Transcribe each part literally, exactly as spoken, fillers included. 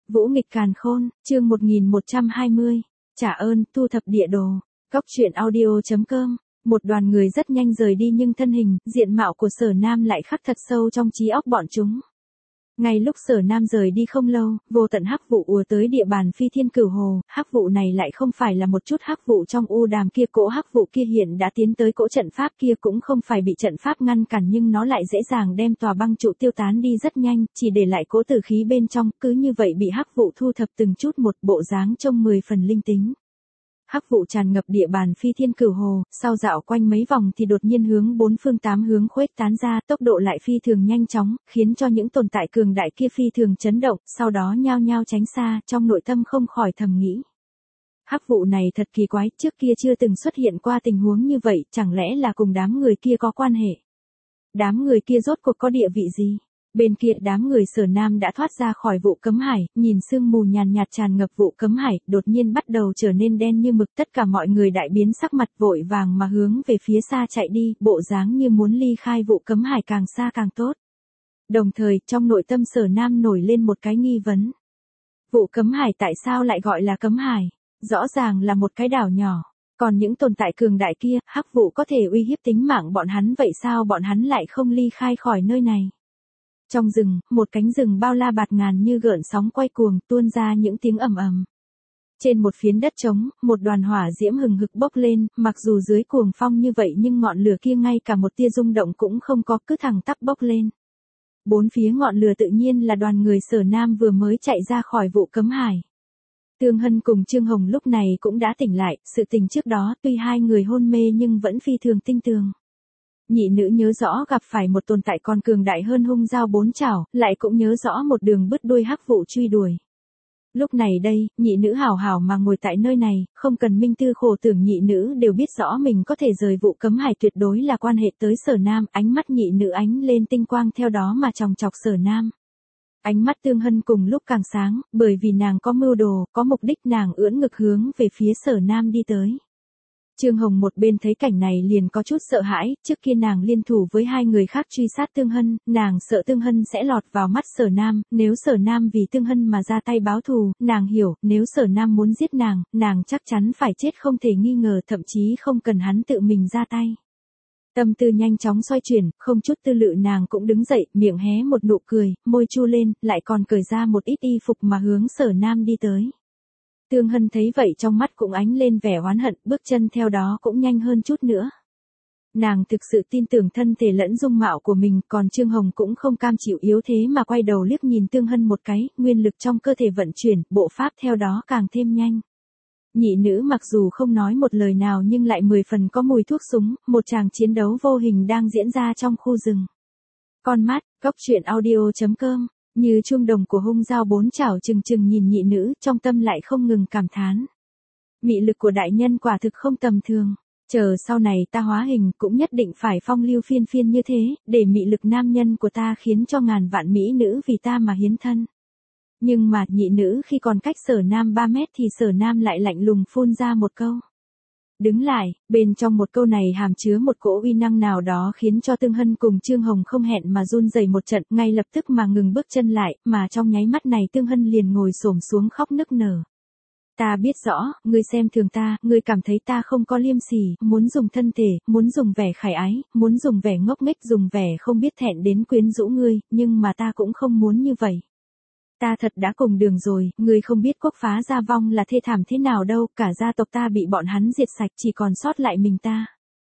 Vũ nghịch càn khôn, chương một nghìn một trăm hai mươi. Trả ơn, thu thập địa đồ. Góc truyện audio chấm com. Một đoàn người rất nhanh rời đi nhưng thân hình, diện mạo của Sở Nam lại khắc thật sâu trong trí óc bọn chúng. Ngay lúc Sở Nam rời đi không lâu, vô tận hắc vụ ùa tới địa bàn Phi Thiên Cửu Hồ, hắc vụ này lại không phải là một chút hắc vụ trong u đàm kia, cỗ hắc vụ kia hiện đã tiến tới cỗ trận pháp kia, cũng không phải bị trận pháp ngăn cản nhưng nó lại dễ dàng đem tòa băng trụ tiêu tán đi rất nhanh, chỉ để lại cỗ tử khí bên trong, cứ như vậy bị hắc vụ thu thập từng chút một, bộ dáng trông mười phần linh tính. Hắc vụ tràn ngập địa bàn Phi Thiên Cửu Hồ, sau dạo quanh mấy vòng thì đột nhiên hướng bốn phương tám hướng khuếch tán ra, tốc độ lại phi thường nhanh chóng, khiến cho những tồn tại cường đại kia phi thường chấn động, sau đó nhao nhao tránh xa, trong nội tâm không khỏi thầm nghĩ. Hắc vụ này thật kỳ quái, trước kia chưa từng xuất hiện qua tình huống như vậy, chẳng lẽ là cùng đám người kia có quan hệ? Đám người kia rốt cuộc có địa vị gì? Bên kia đám người Sở Nam đã thoát ra khỏi vụ cấm hải, nhìn sương mù nhàn nhạt tràn ngập vụ cấm hải, đột nhiên bắt đầu trở nên đen như mực, tất cả mọi người đại biến sắc mặt, vội vàng mà hướng về phía xa chạy đi, bộ dáng như muốn ly khai vụ cấm hải càng xa càng tốt. Đồng thời, trong nội tâm Sở Nam nổi lên một cái nghi vấn. Vụ cấm hải tại sao lại gọi là cấm hải? Rõ ràng là một cái đảo nhỏ. Còn những tồn tại cường đại kia, hắc vụ có thể uy hiếp tính mạng bọn hắn, vậy sao bọn hắn lại không ly khai khỏi nơi này? Trong rừng, một cánh rừng bao la bạt ngàn như gợn sóng quay cuồng, tuôn ra những tiếng ầm ầm. Trên một phiến đất trống, một đoàn hỏa diễm hừng hực bốc lên, mặc dù dưới cuồng phong như vậy nhưng ngọn lửa kia ngay cả một tia rung động cũng không có, cứ thẳng tắp bốc lên. Bốn phía ngọn lửa tự nhiên là đoàn người Sở Nam vừa mới chạy ra khỏi vụ cấm hải. Tương Hân cùng Trương Hồng lúc này cũng đã tỉnh lại, sự tình trước đó tuy hai người hôn mê nhưng vẫn phi thường tinh tường. Nhị nữ nhớ rõ gặp phải một tồn tại còn cường đại hơn hung dao bốn chảo, lại cũng nhớ rõ một đường bứt đuôi hắc vụ truy đuổi. Lúc này đây, nhị nữ hảo hảo mà ngồi tại nơi này, không cần minh tư khổ tưởng, nhị nữ đều biết rõ mình có thể rời vụ cấm hải, tuyệt đối là quan hệ tới Sở Nam, ánh mắt nhị nữ ánh lên tinh quang theo đó mà chòng chọc Sở Nam. Ánh mắt Tương Hân cùng lúc càng sáng, bởi vì nàng có mưu đồ, có mục đích, nàng ưỡn ngực hướng về phía Sở Nam đi tới. Trương Hồng một bên thấy cảnh này liền có chút sợ hãi, trước kia nàng liên thủ với hai người khác truy sát Tương Hân, nàng sợ Tương Hân sẽ lọt vào mắt Sở Nam, nếu Sở Nam vì Tương Hân mà ra tay báo thù, nàng hiểu, nếu Sở Nam muốn giết nàng, nàng chắc chắn phải chết không thể nghi ngờ, thậm chí không cần hắn tự mình ra tay. Tâm tư nhanh chóng xoay chuyển, không chút tư lự nàng cũng đứng dậy, miệng hé một nụ cười, môi chu lên, lại còn cởi ra một ít y phục mà hướng Sở Nam đi tới. Tương Hân thấy vậy trong mắt cũng ánh lên vẻ oán hận, bước chân theo đó cũng nhanh hơn chút nữa. Nàng thực sự tin tưởng thân thể lẫn dung mạo của mình, còn Trương Hồng cũng không cam chịu yếu thế mà quay đầu liếc nhìn Tương Hân một cái, nguyên lực trong cơ thể vận chuyển, bộ pháp theo đó càng thêm nhanh. Nhị nữ mặc dù không nói một lời nào nhưng lại mười phần có mùi thuốc súng, một tràng chiến đấu vô hình đang diễn ra trong khu rừng. Con mắt, góc truyện audio chấm com. Như chuông đồng của hung dao bốn chảo chừng chừng nhìn nhị nữ, trong tâm lại không ngừng cảm thán. Mị lực của đại nhân quả thực không tầm thường. Chờ sau này ta hóa hình cũng nhất định phải phong lưu phiên phiên như thế, để mị lực nam nhân của ta khiến cho ngàn vạn mỹ nữ vì ta mà hiến thân. Nhưng mà nhị nữ khi còn cách Sở Nam ba mét thì Sở Nam lại lạnh lùng phun ra một câu. Đứng lại, bên trong một câu này hàm chứa một cỗ uy năng nào đó khiến cho Tương Hân cùng Trương Hồng không hẹn mà run rẩy một trận, ngay lập tức mà ngừng bước chân lại, mà trong nháy mắt này Tương Hân liền ngồi xổm xuống khóc nức nở. Ta biết rõ, ngươi xem thường ta, ngươi cảm thấy ta không có liêm sỉ, muốn dùng thân thể, muốn dùng vẻ khải ái, muốn dùng vẻ ngốc nghếch, dùng vẻ không biết thẹn đến quyến rũ ngươi, nhưng mà ta cũng không muốn như vậy. Ta thật đã cùng đường rồi, ngươi không biết quốc phá gia vong là thê thảm thế nào đâu, cả gia tộc ta bị bọn hắn diệt sạch, chỉ còn sót lại mình ta.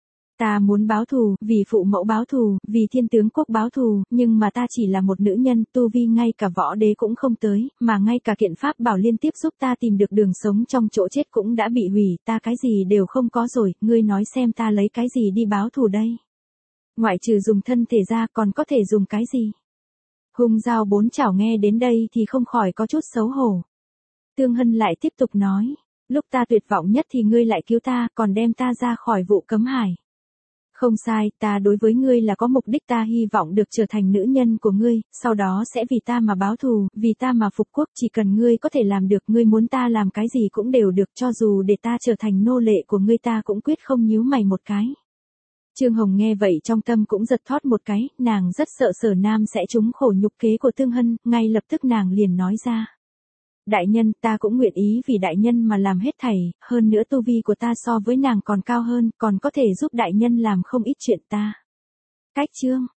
Ta muốn báo thù, vì phụ mẫu báo thù, vì thiên tướng quốc báo thù, nhưng mà ta chỉ là một nữ nhân, tu vi ngay cả võ đế cũng không tới, mà ngay cả kiện pháp bảo liên tiếp giúp ta tìm được đường sống trong chỗ chết cũng đã bị hủy, ta cái gì đều không có rồi, ngươi nói xem ta lấy cái gì đi báo thù đây? Ngoại trừ dùng thân thể ra còn có thể dùng cái gì? Hung dao bốn chảo nghe đến đây thì không khỏi có chút xấu hổ. Tương Hân lại tiếp tục nói, lúc ta tuyệt vọng nhất thì ngươi lại cứu ta, còn đem ta ra khỏi vụ cấm hải. Không sai, ta đối với ngươi là có mục đích, ta hy vọng được trở thành nữ nhân của ngươi, sau đó sẽ vì ta mà báo thù, vì ta mà phục quốc, chỉ cần ngươi có thể làm được, ngươi muốn ta làm cái gì cũng đều được, cho dù để ta trở thành nô lệ của ngươi ta cũng quyết không nhíu mày một cái. Trương Hồng nghe vậy trong tâm cũng giật thót một cái, nàng rất sợ Sở Nam sẽ trúng khổ nhục kế của Tương Hân, ngay lập tức nàng liền nói ra. Đại nhân, ta cũng nguyện ý vì đại nhân mà làm hết thảy, hơn nữa tu vi của ta so với nàng còn cao hơn, còn có thể giúp đại nhân làm không ít chuyện ta. Cách chương